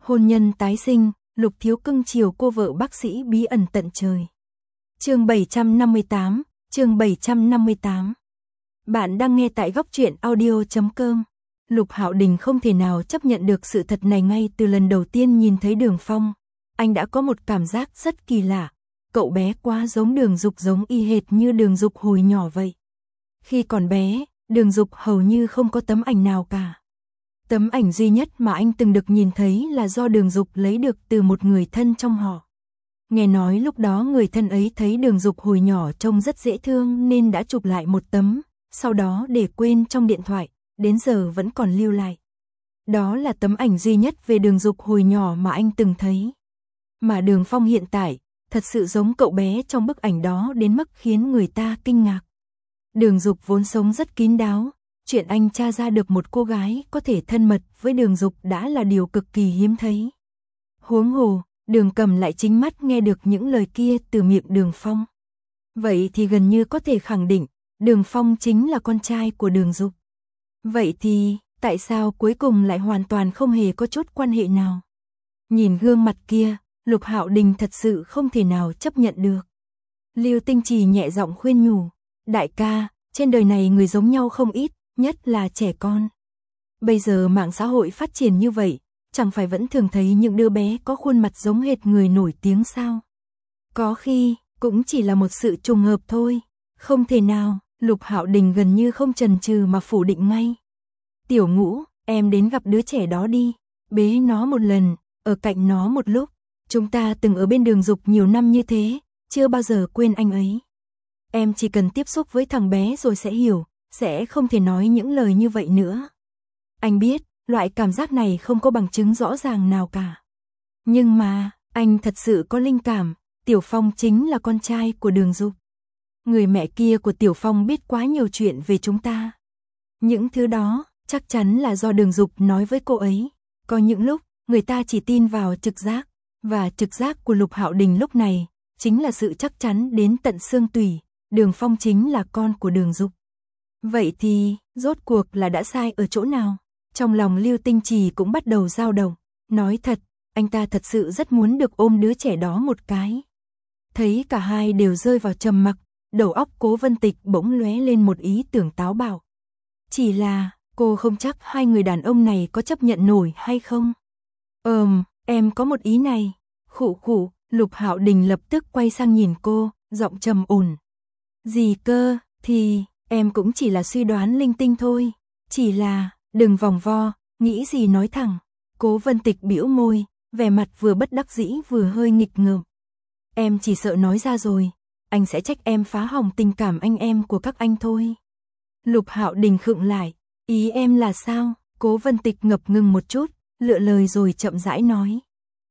Hôn nhân tái sinh, Lục Thiếu cưng chiều cô vợ bác sĩ bí ẩn tận trời. Chương 758, chương 758. Bạn đang nghe tại góc truyện audio.com. Lục Hạo Đình không thể nào chấp nhận được sự thật này ngay từ lần đầu tiên nhìn thấy Đường Phong. Anh đã có một cảm giác rất kỳ lạ. Cậu bé quá giống Đường Dục, giống y hệt như Đường Dục hồi nhỏ vậy. Khi còn bé, Đường Dục hầu như không có tấm ảnh nào cả. Tấm ảnh duy nhất mà anh từng được nhìn thấy là do Đường Dục lấy được từ một người thân trong họ. Nghe nói lúc đó người thân ấy thấy Đường Dục hồi nhỏ trông rất dễ thương nên đã chụp lại một tấm, sau đó để quên trong điện thoại, đến giờ vẫn còn lưu lại. Đó là tấm ảnh duy nhất về Đường Dục hồi nhỏ mà anh từng thấy. Mà Đường Phong hiện tại, thật sự giống cậu bé trong bức ảnh đó đến mức khiến người ta kinh ngạc. Đường Dục vốn sống rất kín đáo, chuyện anh tra ra được một cô gái có thể thân mật với Đường Dục đã là điều cực kỳ hiếm thấy. Huống hồ, Đường Cầm lại chính mắt nghe được những lời kia từ miệng Đường Phong. Vậy thì gần như có thể khẳng định, Đường Phong chính là con trai của Đường Dục. Vậy thì, tại sao cuối cùng lại hoàn toàn không hề có chút quan hệ nào? Nhìn gương mặt kia, Lục Hạo Đình thật sự không thể nào chấp nhận được. Lưu Tinh Trì nhẹ giọng khuyên nhủ, đại ca, trên đời này người giống nhau không ít, nhất là trẻ con. Bây giờ mạng xã hội phát triển như vậy, chẳng phải vẫn thường thấy những đứa bé có khuôn mặt giống hệt người nổi tiếng sao? Có khi, cũng chỉ là một sự trùng hợp thôi. Không thể nào, Lục Hạo Đình gần như không chần chừ mà phủ định ngay. Tiểu Ngũ, em đến gặp đứa trẻ đó đi, bế nó một lần, ở cạnh nó một lúc. Chúng ta từng ở bên Đường Dục nhiều năm như thế, chưa bao giờ quên anh ấy. Em chỉ cần tiếp xúc với thằng bé rồi sẽ hiểu, sẽ không thể nói những lời như vậy nữa. Anh biết, loại cảm giác này không có bằng chứng rõ ràng nào cả. Nhưng mà, anh thật sự có linh cảm, Tiểu Phong chính là con trai của Đường Dục. Người mẹ kia của Tiểu Phong biết quá nhiều chuyện về chúng ta. Những thứ đó, chắc chắn là do Đường Dục nói với cô ấy. Có những lúc, người ta chỉ tin vào trực giác, và trực giác của Lục Hạo Đình lúc này, chính là sự chắc chắn đến tận xương tủy, Đường Phong chính là con của Đường Dục. Vậy thì, rốt cuộc là đã sai ở chỗ nào? Trong lòng Lưu Tinh Trì cũng bắt đầu dao động. Nói thật, anh ta thật sự rất muốn được ôm đứa trẻ đó một cái. Thấy cả hai đều rơi vào trầm mặc, đầu óc Cố Vân Tịch bỗng lóe lên một ý tưởng táo bạo. Chỉ là, cô không chắc hai người đàn ông này có chấp nhận nổi hay không? Em có một ý này. Khụ khụ, Lục Hạo Đình lập tức quay sang nhìn cô, giọng trầm ổn. Gì cơ, thì, em cũng chỉ là suy đoán linh tinh thôi. Chỉ là, đừng vòng vo, nghĩ gì nói thẳng. Cố Vân Tịch bĩu môi, vẻ mặt vừa bất đắc dĩ vừa hơi nghịch ngợm. Em chỉ sợ nói ra rồi, anh sẽ trách em phá hỏng tình cảm anh em của các anh thôi. Lục Hạo Đình khựng lại, ý em là sao? Cố Vân Tịch ngập ngừng một chút, lựa lời rồi chậm rãi nói.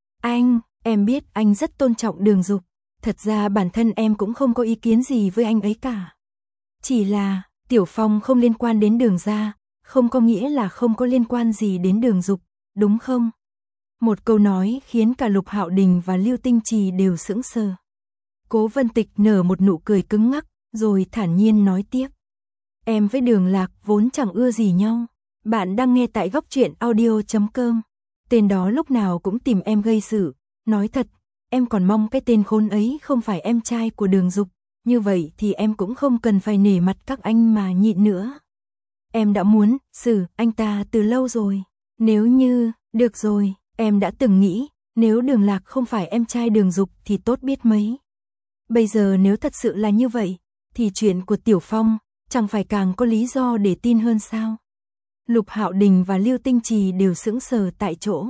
Em biết anh rất tôn trọng Đường Dục, thật ra bản thân em cũng không có ý kiến gì với anh ấy cả. Chỉ là, Tiểu Phong không liên quan đến Đường gia, không có nghĩa là không có liên quan gì đến Đường Dục, đúng không? Một câu nói khiến cả Lục Hạo Đình và Lưu Tinh Trì đều sững sờ. Cố Vân Tịch nở một nụ cười cứng ngắc, rồi thản nhiên nói tiếp. Em với Đường Lạc vốn chẳng ưa gì nhau. Bạn đang nghe tại góc truyện audio.com. Tên đó lúc nào cũng tìm em gây sự. Nói thật, em còn mong cái tên khốn ấy không phải em trai của Đường Dục. Như vậy thì em cũng không cần phải nể mặt các anh mà nhịn nữa. Em đã muốn xử anh ta từ lâu rồi. Nếu như, được rồi, em đã từng nghĩ, nếu Đường Lạc không phải em trai Đường Dục thì tốt biết mấy. Bây giờ nếu thật sự là như vậy, thì chuyện của Tiểu Phong chẳng phải càng có lý do để tin hơn sao? Lục Hạo Đình và Lưu Tinh Trì đều sững sờ tại chỗ.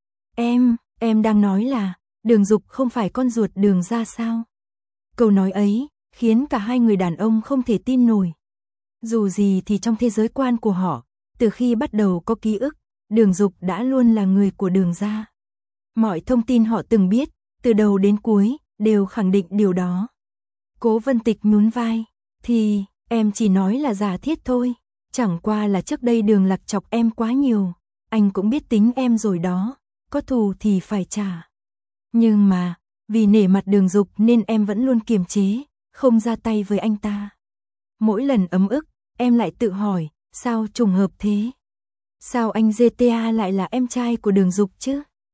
Em đang nói là, Đường Dục không phải con ruột Đường gia sao? Câu nói ấy, khiến cả hai người đàn ông không thể tin nổi. Dù gì thì trong thế giới quan của họ, từ khi bắt đầu có ký ức, Đường Dục đã luôn là người của Đường gia. Mọi thông tin họ từng biết, từ đầu đến cuối, đều khẳng định điều đó. Cố Vân Tịch nhún vai, thì, em chỉ nói là giả thiết thôi. Chẳng qua là trước đây Đường Lạc chọc em quá nhiều, anh cũng biết tính em rồi đó, có thù thì phải trả. Nhưng mà, vì nể mặt Đường Dục nên em vẫn luôn kiềm chế, không ra tay với anh ta. Mỗi lần ấm ức, em lại tự hỏi, sao trùng hợp thế? Sao anh GTA lại là em trai của Đường Dục chứ?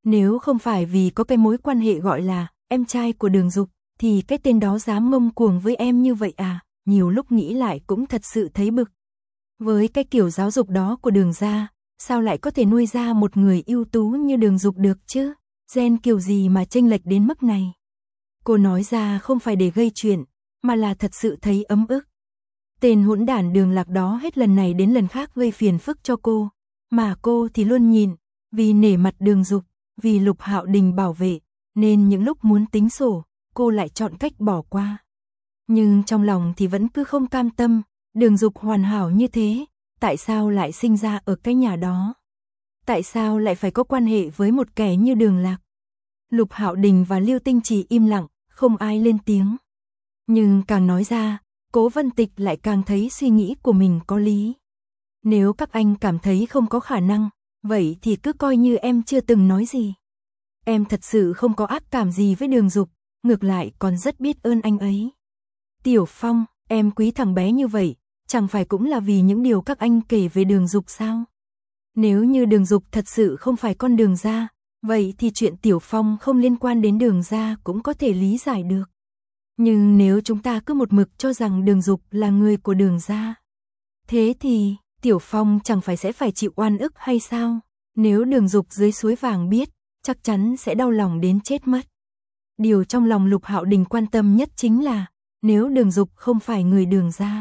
Nếu không phải vì có cái mối quan hệ gọi là em trai của Đường Dục, thì cái tên đó dám ngông cuồng với em như vậy à, nhiều lúc nghĩ lại cũng thật sự thấy bực. Với cái kiểu giáo dục đó của Đường gia, sao lại có thể nuôi ra một người ưu tú như Đường Dục được chứ, gen kiểu gì mà chênh lệch đến mức này. Cô nói ra không phải để gây chuyện, mà là thật sự thấy ấm ức. Tên hỗn đản Đường Lạc đó hết lần này đến lần khác gây phiền phức cho cô, mà cô thì luôn nhìn, vì nể mặt Đường Dục, vì Lục Hạo Đình bảo vệ, nên những lúc muốn tính sổ, cô lại chọn cách bỏ qua. Nhưng trong lòng thì vẫn cứ không cam tâm, Đường Dục hoàn hảo như thế, tại sao lại sinh ra ở cái nhà đó? Tại sao lại phải có quan hệ với một kẻ như Đường Lạc? Lục Hạo Đình và Lưu Tinh Trì im lặng, không ai lên tiếng. Nhưng càng nói ra, Cố Vân Tịch lại càng thấy suy nghĩ của mình có lý. Nếu các anh cảm thấy không có khả năng, vậy thì cứ coi như em chưa từng nói gì. Em thật sự không có ác cảm gì với Đường Dục, ngược lại còn rất biết ơn anh ấy. Tiểu Phong, em quý thằng bé như vậy, chẳng phải cũng là vì những điều các anh kể về Đường Dục sao? Nếu như Đường Dục thật sự không phải con Đường gia, vậy thì chuyện Tiểu Phong không liên quan đến Đường gia cũng có thể lý giải được. Nhưng nếu chúng ta cứ một mực cho rằng Đường Dục là người của Đường gia, thế thì Tiểu Phong chẳng phải sẽ phải chịu oan ức hay sao? Nếu Đường Dục dưới suối vàng biết, chắc chắn sẽ đau lòng đến chết mất. Điều trong lòng Lục Hạo Đình quan tâm nhất chính là, nếu Đường Dục không phải người Đường gia,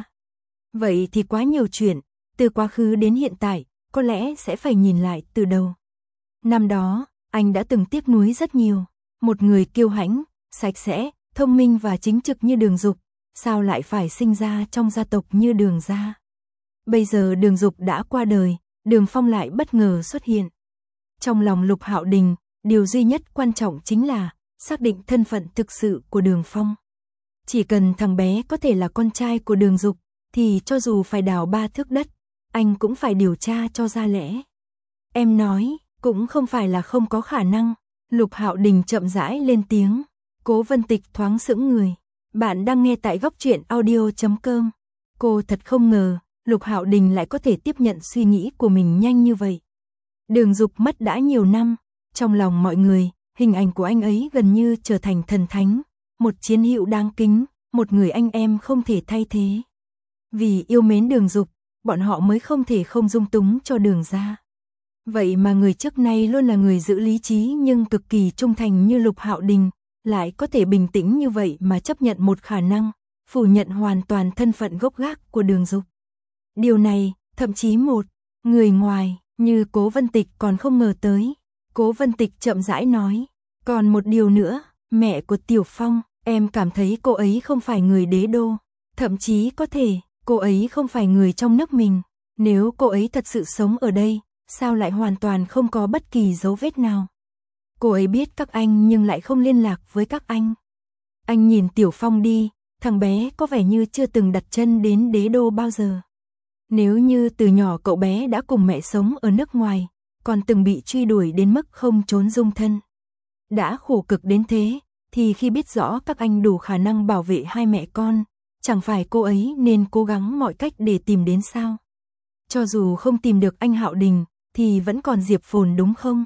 vậy thì quá nhiều chuyện, từ quá khứ đến hiện tại, có lẽ sẽ phải nhìn lại từ đầu. Năm đó, anh đã từng tiếc nuối rất nhiều, một người kiêu hãnh, sạch sẽ, thông minh và chính trực như Đường Dục, sao lại phải sinh ra trong gia tộc như Đường gia. Bây giờ Đường Dục đã qua đời, Đường Phong lại bất ngờ xuất hiện. Trong lòng Lục Hạo Đình, điều duy nhất quan trọng chính là xác định thân phận thực sự của Đường Phong. Chỉ cần thằng bé có thể là con trai của Đường Dục, thì cho dù phải đào 3 thước đất, anh cũng phải điều tra cho ra lẽ. Em nói, cũng không phải là không có khả năng. Lục Hạo Đình chậm rãi lên tiếng. Cố Vân Tịch thoáng sững người. Bạn đang nghe tại góc truyện audio.com. Cô thật không ngờ, Lục Hạo Đình lại có thể tiếp nhận suy nghĩ của mình nhanh như vậy. Đường Dục mất đã nhiều năm, trong lòng mọi người, hình ảnh của anh ấy gần như trở thành thần thánh, một chiến hữu đáng kính, một người anh em không thể thay thế. Vì yêu mến Đường Dục, bọn họ mới không thể không dung túng cho Đường gia. Vậy mà người trước nay luôn là người giữ lý trí nhưng cực kỳ trung thành như Lục Hạo Đình, lại có thể bình tĩnh như vậy mà chấp nhận một khả năng, phủ nhận hoàn toàn thân phận gốc gác của Đường Dục. Điều này, thậm chí một người ngoài như Cố Vân Tịch còn không ngờ tới. Cố Vân Tịch chậm rãi nói, còn một điều nữa, mẹ của Tiểu Phong, em cảm thấy cô ấy không phải người đế đô, thậm chí có thể, cô ấy không phải người trong nước mình. Nếu cô ấy thật sự sống ở đây, sao lại hoàn toàn không có bất kỳ dấu vết nào? Cô ấy biết các anh nhưng lại không liên lạc với các anh. Anh nhìn Tiểu Phong đi, thằng bé có vẻ như chưa từng đặt chân đến đế đô bao giờ. Nếu như từ nhỏ cậu bé đã cùng mẹ sống ở nước ngoài, còn từng bị truy đuổi đến mức không trốn dung thân, đã khổ cực đến thế, thì khi biết rõ các anh đủ khả năng bảo vệ hai mẹ con, chẳng phải cô ấy nên cố gắng mọi cách để tìm đến sao? Cho dù không tìm được anh Hạo Đình, thì vẫn còn Diệp Phồn đúng không?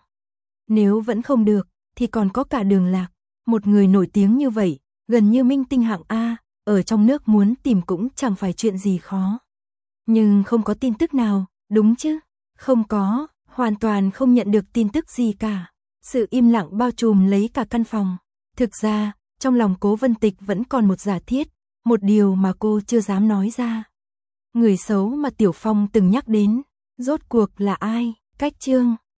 Nếu vẫn không được, thì còn có cả Đường Lạc, một người nổi tiếng như vậy, gần như minh tinh hạng A, ở trong nước muốn tìm cũng chẳng phải chuyện gì khó. Nhưng không có tin tức nào, đúng chứ? Không có, hoàn toàn không nhận được tin tức gì cả. Sự im lặng bao trùm lấy cả căn phòng. Thực ra, trong lòng Cố Vân Tịch vẫn còn một giả thiết, một điều mà cô chưa dám nói ra. Người xấu mà Tiểu Phong từng nhắc đến, rốt cuộc là ai? Cách chương